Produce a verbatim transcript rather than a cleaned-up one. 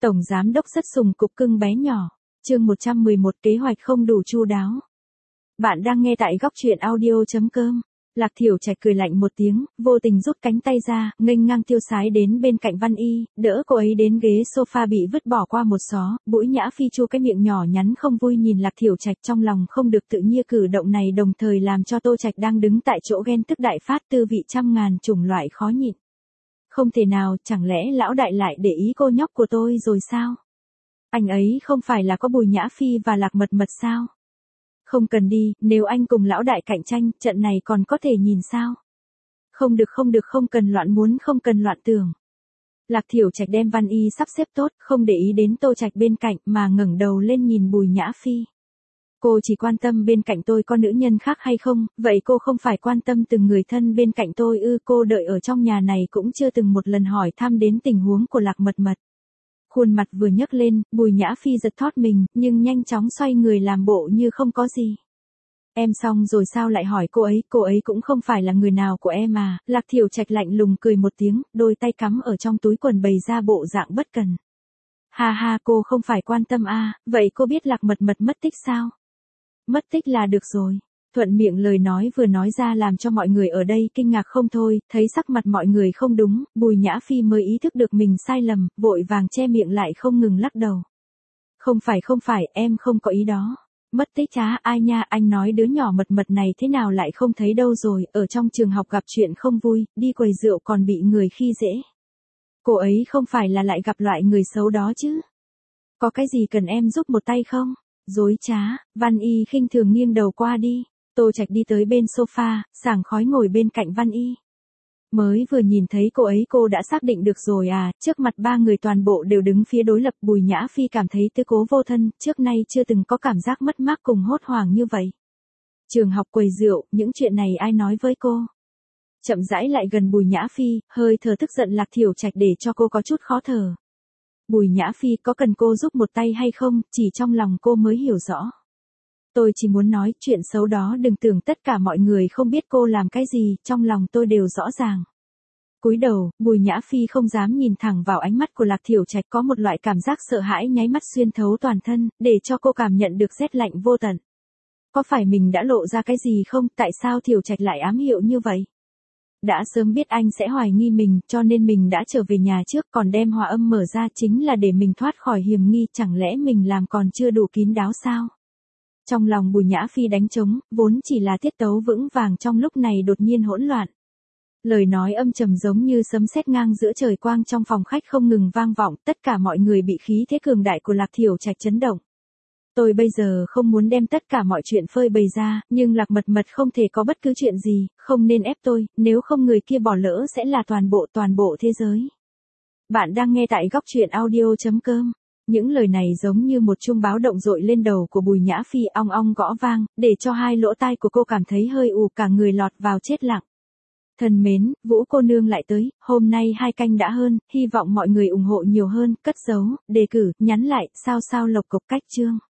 Tổng giám đốc rất sùng cục cưng bé nhỏ. Chương một trăm mười một kế hoạch không đủ chu đáo. Bạn đang nghe tại góc truyện audio chấm com. Lạc Thiểu Trạch cười lạnh một tiếng, vô tình rút cánh tay ra, nghênh ngang tiêu sái đến bên cạnh Văn Y, đỡ cô ấy đến ghế sofa bị vứt bỏ qua một xó, Bũi Nhã Phi chu cái miệng nhỏ nhắn không vui nhìn Lạc Thiểu Trạch, trong lòng không được tự nhiên, cử động này đồng thời làm cho Tô Trạch đang đứng tại chỗ ghen tức đại phát, tư vị trăm ngàn chủng loại khó nhịn. Không thể nào, chẳng lẽ lão đại lại để ý cô nhóc của tôi rồi sao? Anh ấy không phải là có Bùi Nhã Phi và Lạc Mật Mật sao? Không cần đi, nếu anh cùng lão đại cạnh tranh, trận này còn có thể nhìn sao? Không được không được, không cần loạn muốn, không cần loạn tưởng. Lạc Thiểu Trạch đem Văn Y sắp xếp tốt, không để ý đến Tô Trạch bên cạnh mà ngẩng đầu lên nhìn Bùi Nhã Phi. Cô chỉ quan tâm bên cạnh tôi có nữ nhân khác hay không, vậy cô không phải quan tâm từng người thân bên cạnh tôi ư? Cô đợi ở trong nhà này cũng chưa từng một lần hỏi thăm đến tình huống của Lạc Mật Mật. Khuôn mặt vừa nhấc lên, Bùi Nhã Phi giật thót mình, nhưng nhanh chóng xoay người làm bộ như không có gì. Em xong rồi sao lại hỏi cô ấy, cô ấy cũng không phải là người nào của em à? Lạc Thiểu Trạch lạnh lùng cười một tiếng, đôi tay cắm ở trong túi quần bày ra bộ dạng bất cần. Ha ha, cô không phải quan tâm à, vậy cô biết Lạc Mật Mật mất tích sao? Mất tích là được rồi. Thuận miệng lời nói vừa nói ra làm cho mọi người ở đây kinh ngạc không thôi, thấy sắc mặt mọi người không đúng, Bùi Nhã Phi mới ý thức được mình sai lầm, vội vàng che miệng lại không ngừng lắc đầu. Không phải không phải, em không có ý đó. Mất tích chá, ai nha, anh nói đứa nhỏ Mật Mật này thế nào lại không thấy đâu rồi, ở trong trường học gặp chuyện không vui, đi quầy rượu còn bị người khi dễ. Cô ấy không phải là lại gặp loại người xấu đó chứ? Có cái gì cần em giúp một tay không? Dối trá, Văn Y khinh thường nghiêng đầu qua đi. Tô Trạch đi tới bên sofa, sảng khói ngồi bên cạnh Văn Y. Mới vừa nhìn thấy cô ấy cô đã xác định được rồi à? Trước mặt ba người toàn bộ đều đứng phía đối lập, Bùi Nhã Phi cảm thấy tư cố vô thân, trước nay chưa từng có cảm giác mất mát cùng hốt hoảng như vậy. Trường học, quầy rượu, những chuyện này ai nói với cô? Chậm rãi lại gần Bùi Nhã Phi, hơi thở tức giận Lạc Thiểu Trạch để cho cô có chút khó thở. Bùi Nhã Phi, có cần cô giúp một tay hay không, chỉ trong lòng cô mới hiểu rõ. Tôi chỉ muốn nói, chuyện xấu đó đừng tưởng tất cả mọi người không biết cô làm cái gì, trong lòng tôi đều rõ ràng. Cúi đầu, Bùi Nhã Phi không dám nhìn thẳng vào ánh mắt của Lạc Thiểu Trạch, có một loại cảm giác sợ hãi nháy mắt xuyên thấu toàn thân, để cho cô cảm nhận được rét lạnh vô tận. Có phải mình đã lộ ra cái gì không, tại sao Thiểu Trạch lại ám hiệu như vậy? Đã sớm biết anh sẽ hoài nghi mình, cho nên mình đã trở về nhà trước, còn đem hòa âm mở ra chính là để mình thoát khỏi hiểm nghi, chẳng lẽ mình làm còn chưa đủ kín đáo sao? Trong lòng Bùi Nhã Phi đánh trống, vốn chỉ là tiết tấu vững vàng trong lúc này đột nhiên hỗn loạn. Lời nói âm trầm giống như sấm sét ngang giữa trời quang trong phòng khách không ngừng vang vọng, tất cả mọi người bị khí thế cường đại của Lạc Thiểu Trạch chấn động. Tôi bây giờ không muốn đem tất cả mọi chuyện phơi bày ra, nhưng Lạc Mật Mật không thể có bất cứ chuyện gì, không nên ép tôi, nếu không người kia bỏ lỡ sẽ là toàn bộ toàn bộ thế giới. Bạn đang nghe tại góc truyện audio chấm com. Những lời này giống như một chuông báo động dội lên đầu của Bùi Nhã Phi, ong ong gõ vang, để cho hai lỗ tai của cô cảm thấy hơi ù, cả người lọt vào chết lặng. Thân mến, Vũ cô nương lại tới, hôm nay hai canh đã hơn, hy vọng mọi người ủng hộ nhiều hơn, cất giấu, đề cử, nhắn lại, sao sao lộc cộc cách chương.